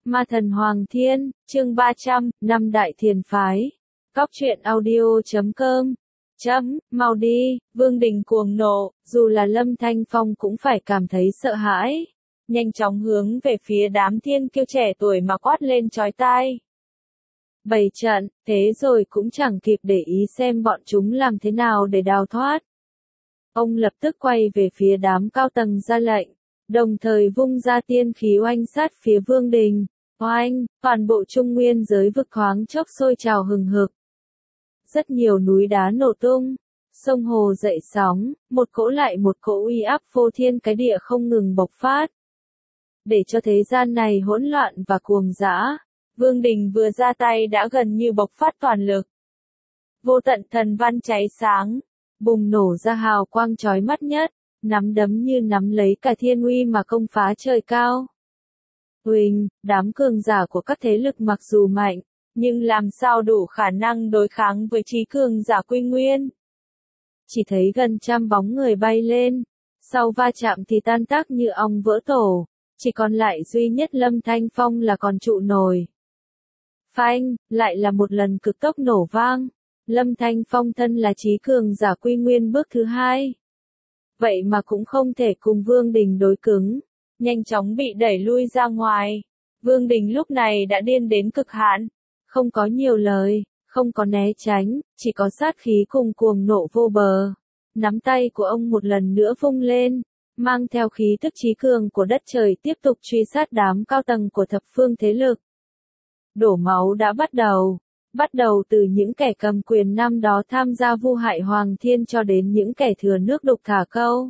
Ma thần Hoàng Thiên, chương 300, năm đại thiền phái. Cóc truyện audio.com. Mau đi, Vương Đình cuồng nộ, dù là Lâm Thanh Phong cũng phải cảm thấy sợ hãi. Nhanh chóng hướng về phía đám thiên kiêu trẻ tuổi mà quát lên chói tai. Bày trận, thế rồi cũng chẳng kịp để ý xem bọn chúng làm thế nào để đào thoát. Ông lập tức quay về phía đám cao tầng ra lệnh, đồng thời vung ra tiên khí oanh sát phía Vương Đình. Oanh, toàn bộ Trung Nguyên giới vực thoáng chốc sôi trào hừng hực. Rất nhiều núi đá nổ tung, sông hồ dậy sóng, một cỗ lại một cỗ uy áp phô thiên cái địa không ngừng bộc phát. Để cho thế gian này hỗn loạn và cuồng dã, Vương Đình vừa ra tay đã gần như bộc phát toàn lực. Vô tận thần văn cháy sáng, bùng nổ ra hào quang chói mắt nhất, nắm đấm như nắm lấy cả thiên uy mà công phá trời cao. Huỳnh, đám cường giả của các thế lực mặc dù mạnh, nhưng làm sao đủ khả năng đối kháng với trí cường giả Quy Nguyên. Chỉ thấy gần trăm bóng người bay lên, sau va chạm thì tan tác như ong vỡ tổ, chỉ còn lại duy nhất Lâm Thanh Phong là còn trụ nổi. Phanh, lại là một lần cực tốc nổ vang, Lâm Thanh Phong thân là trí cường giả Quy Nguyên bước thứ hai. Vậy mà cũng không thể cùng Vương Đình đối cứng, nhanh chóng bị đẩy lui ra ngoài. Vương Đình lúc này đã điên đến cực hạn, không có nhiều lời, không có né tránh, chỉ có sát khí cùng cuồng nộ vô bờ. Nắm tay của ông một lần nữa vung lên, mang theo khí tức trí cường của đất trời tiếp tục truy sát đám cao tầng của thập phương thế lực. Đổ máu đã bắt đầu từ những kẻ cầm quyền năm đó tham gia vu hại Hoàng Thiên cho đến những kẻ thừa nước đục thả câu.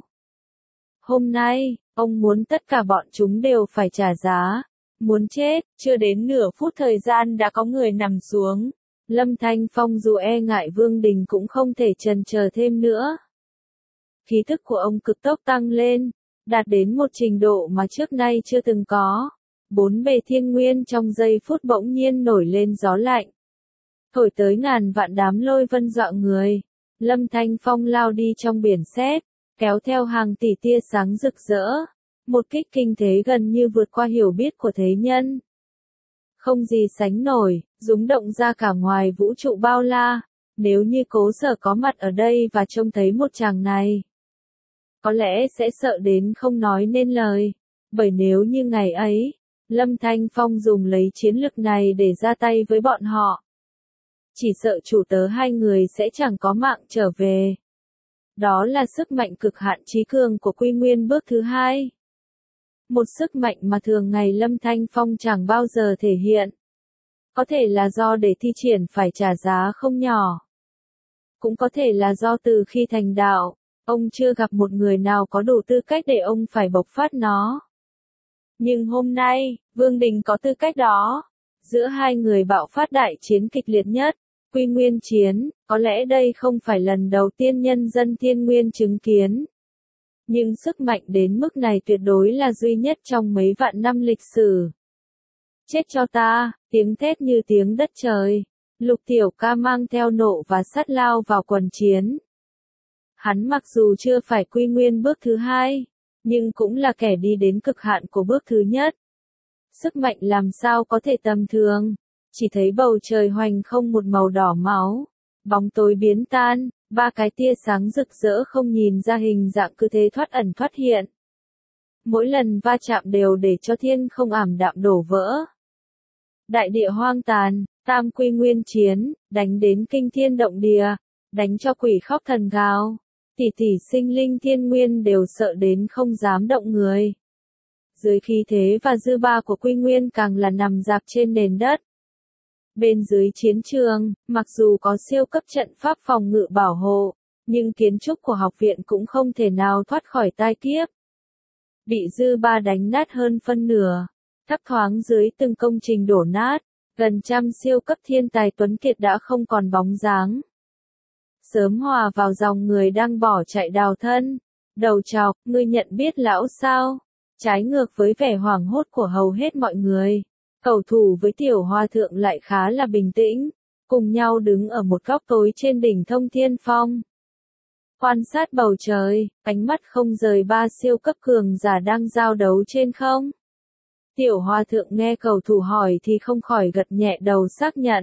Hôm nay, ông muốn tất cả bọn chúng đều phải trả giá. Muốn chết, chưa đến nửa phút thời gian đã có người nằm xuống. Lâm Thanh Phong dù e ngại Vương Đình cũng không thể chần chờ thêm nữa. Khí thức của ông cực tốc tăng lên, đạt đến một trình độ mà trước nay chưa từng có. Bốn bề thiên nguyên trong giây phút bỗng nhiên nổi lên gió lạnh. Thổi tới ngàn vạn đám lôi vân dọa người. Lâm Thanh Phong lao đi trong biển sét, kéo theo hàng tỷ tia sáng rực rỡ. Một kích kinh thế gần như vượt qua hiểu biết của thế nhân. Không gì sánh nổi, rúng động ra cả ngoài vũ trụ bao la. Nếu như Cố Sở có mặt ở đây và trông thấy một chàng này, có lẽ sẽ sợ đến không nói nên lời. Bởi nếu như ngày ấy, Lâm Thanh Phong dùng lấy chiến lực này để ra tay với bọn họ, chỉ sợ chủ tớ hai người sẽ chẳng có mạng trở về. Đó là sức mạnh cực hạn trí cường của Quy Nguyên bước thứ hai. Một sức mạnh mà thường ngày Lâm Thanh Phong chẳng bao giờ thể hiện. Có thể là do để thi triển phải trả giá không nhỏ. Cũng có thể là do từ khi thành đạo, ông chưa gặp một người nào có đủ tư cách để ông phải bộc phát nó. Nhưng hôm nay, Vương Đình có tư cách đó. Giữa hai người bạo phát đại chiến kịch liệt nhất, Quy Nguyên chiến, có lẽ đây không phải lần đầu tiên nhân dân thiên nguyên chứng kiến. Nhưng sức mạnh đến mức này tuyệt đối là duy nhất trong mấy vạn năm lịch sử. Chết cho ta, tiếng thét như tiếng đất trời. Lục Tiểu Ca mang theo nộ và sắt lao vào quần chiến. Hắn mặc dù chưa phải Quy Nguyên bước thứ hai, nhưng cũng là kẻ đi đến cực hạn của bước thứ nhất. Sức mạnh làm sao có thể tầm thường, chỉ thấy bầu trời hoành không một màu đỏ máu, bóng tối biến tan. Ba cái tia sáng rực rỡ không nhìn ra hình dạng cứ thế thoát ẩn thoát hiện. Mỗi lần va chạm đều để cho thiên không ảm đạm đổ vỡ. Đại địa hoang tàn, tam quy nguyên chiến, đánh đến kinh thiên động địa, đánh cho quỷ khóc thần gào. Tỷ tỷ sinh linh thiên nguyên đều sợ đến không dám động người. Dưới khí thế và dư ba của Quy Nguyên càng là nằm rạp trên nền đất. Bên dưới chiến trường, mặc dù có siêu cấp trận pháp phòng ngự bảo hộ, nhưng kiến trúc của học viện cũng không thể nào thoát khỏi tai kiếp. Bị dư ba đánh nát hơn phân nửa, thấp thoáng dưới từng công trình đổ nát, gần trăm siêu cấp thiên tài tuấn kiệt đã không còn bóng dáng. Sớm hòa vào dòng người đang bỏ chạy đào thân. Đầu chọc, ngươi nhận biết lão sao? Trái ngược với vẻ hoảng hốt của hầu hết mọi người. Cầu thủ với tiểu hòa thượng lại khá là bình tĩnh, cùng nhau đứng ở một góc tối trên đỉnh Thông Thiên Phong. Quan sát bầu trời, ánh mắt không rời ba siêu cấp cường giả đang giao đấu trên không. Tiểu Hòa Thượng nghe cầu thủ hỏi thì không khỏi gật nhẹ đầu xác nhận.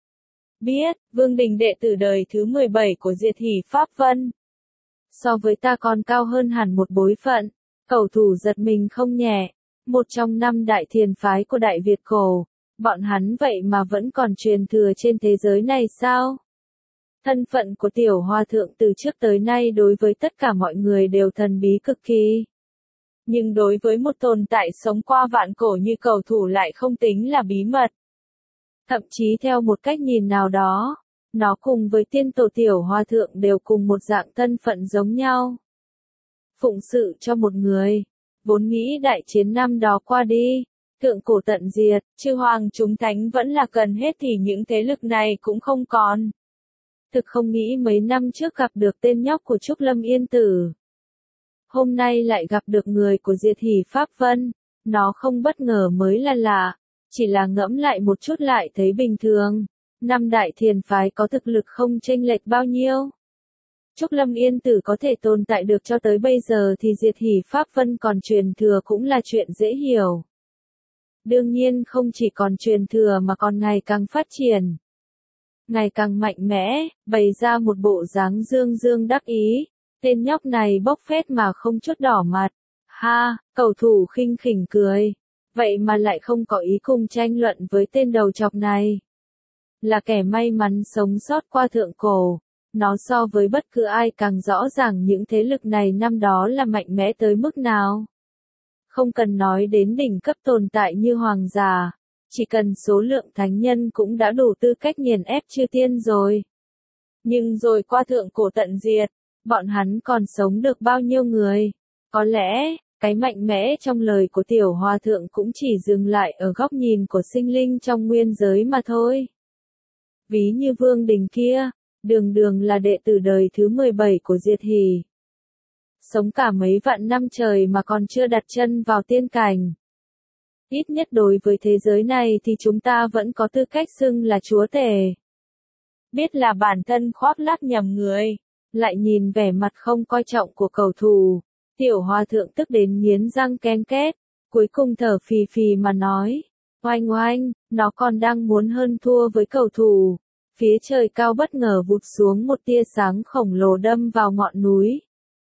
Biết, Vương Đình đệ tử đời thứ 17 của Diệt Hỷ Pháp Vân. So với ta còn cao hơn hẳn một bối phận, cầu thủ giật mình không nhẹ, một trong 5 đại thiền phái của Đại Việt cổ, bọn hắn vậy mà vẫn còn truyền thừa trên thế giới này sao? Thân phận của Tiểu Hòa Thượng từ trước tới nay đối với tất cả mọi người đều thần bí cực kỳ. Nhưng đối với một tồn tại sống qua vạn cổ như cầu thủ lại không tính là bí mật. Thậm chí theo một cách nhìn nào đó, nó cùng với tiên tổ Tiểu Hòa Thượng đều cùng một dạng thân phận giống nhau. Phụng sự cho một người, vốn nghĩ đại chiến năm đó qua đi, thượng cổ tận diệt, chư hoàng chúng thánh vẫn là cần hết thì những thế lực này cũng không còn. Thực không nghĩ mấy năm trước gặp được tên nhóc của Trúc Lâm Yên Tử. Hôm nay lại gặp được người của Diệt Hỷ Pháp Vân, nó không bất ngờ mới là lạ, chỉ là ngẫm lại một chút lại thấy bình thường. 5 đại thiền phái có thực lực không chênh lệch bao nhiêu. Trúc Lâm Yên Tử có thể tồn tại được cho tới bây giờ thì Diệt Hỷ Pháp Vân còn truyền thừa cũng là chuyện dễ hiểu. Đương nhiên không chỉ còn truyền thừa mà còn ngày càng phát triển. Ngày càng mạnh mẽ, bày ra một bộ dáng dương dương đắc ý. Tên nhóc này bốc phét mà không chút đỏ mặt. Ha, cầu thủ khinh khỉnh cười. Vậy mà lại không có ý cùng tranh luận với tên đầu chọc này. Là kẻ may mắn sống sót qua thượng cổ. Nó so với bất cứ ai càng rõ ràng những thế lực này năm đó là mạnh mẽ tới mức nào. Không cần nói đến đỉnh cấp tồn tại như hoàng giả. Chỉ cần số lượng thánh nhân cũng đã đủ tư cách nghiền ép chư tiên rồi. Nhưng rồi qua thượng cổ tận diệt, bọn hắn còn sống được bao nhiêu người? Có lẽ, cái mạnh mẽ trong lời của Tiểu Hòa Thượng cũng chỉ dừng lại ở góc nhìn của sinh linh trong nguyên giới mà thôi. Ví như Vương Đình kia, đường đường là đệ tử đời thứ 17 của Diệt Hỷ. Sống cả mấy vạn năm trời mà còn chưa đặt chân vào tiên cảnh. Ít nhất đối với thế giới này thì chúng ta vẫn có tư cách xưng là chúa tể. Biết là bản thân khoác lác nhầm người, lại nhìn vẻ mặt không coi trọng của cầu thủ. Tiểu Hòa Thượng tức đến nghiến răng ken két, cuối cùng thở phì phì mà nói. Oanh oanh, nó còn đang muốn hơn thua với cầu thủ. Phía trời cao bất ngờ vụt xuống một tia sáng khổng lồ đâm vào ngọn núi.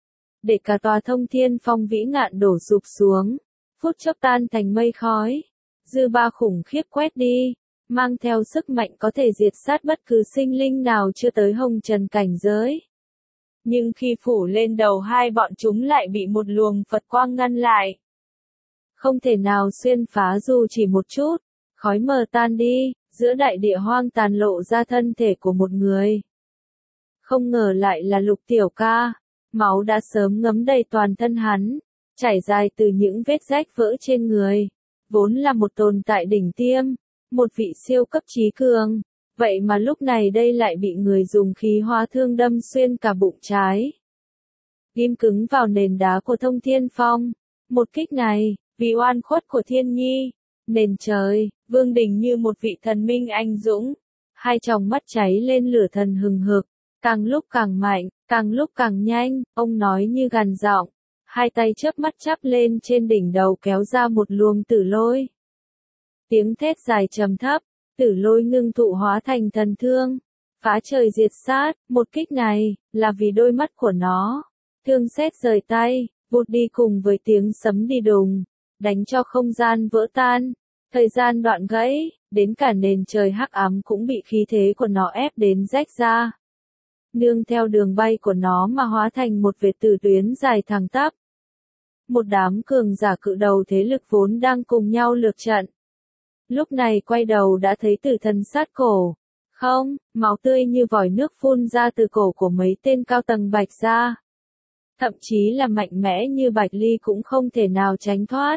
Để cả tòa Thông Thiên Phong vĩ ngạn đổ sụp xuống. Phút chốc tan thành mây khói. Dư ba khủng khiếp quét đi, mang theo sức mạnh có thể diệt sát bất cứ sinh linh nào chưa tới hồng trần cảnh giới. Nhưng khi phủ lên đầu hai bọn chúng lại bị một luồng Phật quang ngăn lại. Không thể nào xuyên phá dù chỉ một chút, khói mờ tan đi, giữa đại địa hoang tàn lộ ra thân thể của một người. Không ngờ lại là Lục Tiểu Ca, máu đã sớm ngấm đầy toàn thân hắn, chảy dài từ những vết rách vỡ trên người. Vốn là một tồn tại đỉnh tiêm, một vị siêu cấp trí cường, vậy mà lúc này đây lại bị người dùng khí hóa thương đâm xuyên cả bụng trái. Ghim cứng vào nền đá của Thông Thiên Phong. Một kích này, vì oan khuất của Thiên Nhi, nền trời, Vương Đình như một vị thần minh anh dũng. Hai tròng mắt cháy lên lửa thần hừng hực, càng lúc càng mạnh, càng lúc càng nhanh, ông nói như gằn giọng. Hai tay chớp mắt chắp lên trên đỉnh đầu kéo ra một luồng tử lôi. Tiếng thét dài trầm thấp, tử lôi ngưng tụ hóa thành thần thương. Phá trời diệt sát, một kích này, là vì đôi mắt của nó. Thương sét rời tay, vụt đi cùng với tiếng sấm đi đùng, đánh cho không gian vỡ tan. Thời gian đoạn gãy, đến cả nền trời hắc ám cũng bị khí thế của nó ép đến rách ra. Nương theo đường bay của nó mà hóa thành một vệt tử tuyến dài thẳng tắp. Một đám cường giả cự đầu thế lực vốn đang cùng nhau lược trận. Lúc này quay đầu đã thấy tử thần sát cổ. Không, máu tươi như vòi nước phun ra từ cổ của mấy tên cao tầng Bạch gia. Thậm chí là mạnh mẽ như Bạch Ly cũng không thể nào tránh thoát.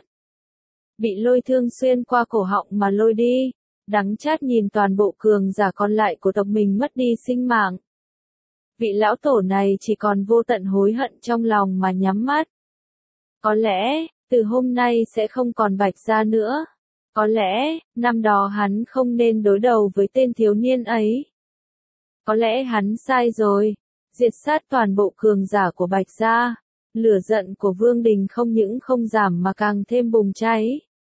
Bị lôi thương xuyên qua cổ họng mà lôi đi. Đắng chát nhìn toàn bộ cường giả còn lại của tộc mình mất đi sinh mạng. Vị lão tổ này chỉ còn vô tận hối hận trong lòng mà nhắm mắt. Có lẽ, từ hôm nay sẽ không còn Bạch gia nữa. Có lẽ, năm đó hắn không nên đối đầu với tên thiếu niên ấy. Có lẽ hắn sai rồi. Diệt sát toàn bộ cường giả của Bạch gia. Lửa giận của Vương Đình không những không giảm mà càng thêm bùng cháy.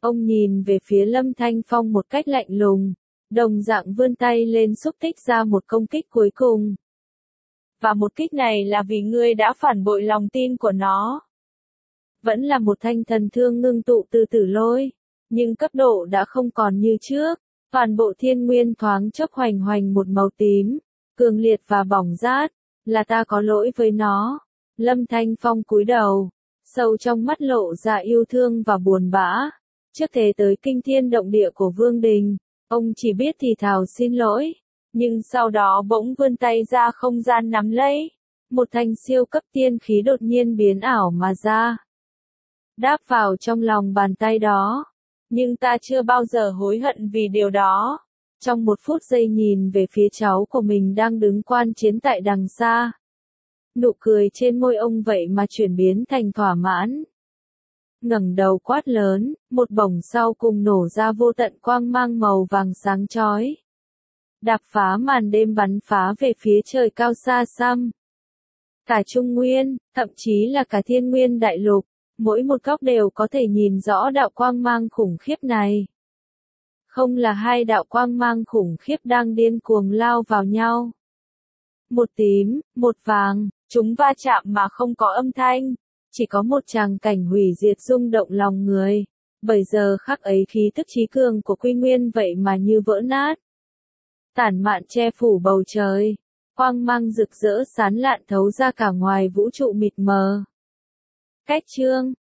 Ông nhìn về phía Lâm Thanh Phong một cách lạnh lùng, đồng dạng vươn tay lên xúc tích ra một công kích cuối cùng. Và một kích này là vì ngươi đã phản bội lòng tin của nó. Vẫn là một thanh thần thương ngưng tụ từ tử lôi, nhưng cấp độ đã không còn như trước. Toàn bộ thiên nguyên thoáng chốc hoành hoành một màu tím, cường liệt và bỏng rát, là ta có lỗi với nó. Lâm Thanh Phong cúi đầu, sâu trong mắt lộ ra yêu thương và buồn bã. Trước thế tới kinh thiên động địa của Vương Đình, ông chỉ biết thì thào xin lỗi, nhưng sau đó bỗng vươn tay ra không gian nắm lấy. Một thanh siêu cấp tiên khí đột nhiên biến ảo mà ra, đáp vào trong lòng bàn tay đó. Nhưng ta chưa bao giờ hối hận vì điều đó. Trong một phút giây nhìn về phía cháu của mình đang đứng quan chiến tại đằng xa. Nụ cười trên môi ông vậy mà chuyển biến thành thỏa mãn. Ngẩng đầu quát lớn, một bổng sau cùng nổ ra vô tận quang mang màu vàng sáng chói. Đạp phá màn đêm bắn phá về phía trời cao xa xăm. Cả Trung Nguyên, thậm chí là cả Thiên Nguyên Đại Lục, mỗi một góc đều có thể nhìn rõ đạo quang mang khủng khiếp này. Không là hai đạo quang mang khủng khiếp đang điên cuồng lao vào nhau. Một tím, một vàng, chúng va chạm mà không có âm thanh, chỉ có một tràng cảnh hủy diệt rung động lòng người. Bởi giờ khắc ấy khí tức trí cường của Quy Nguyên vậy mà như vỡ nát. Tản mạn che phủ bầu trời, quang mang rực rỡ sán lạn thấu ra cả ngoài vũ trụ mịt mờ. Cách chương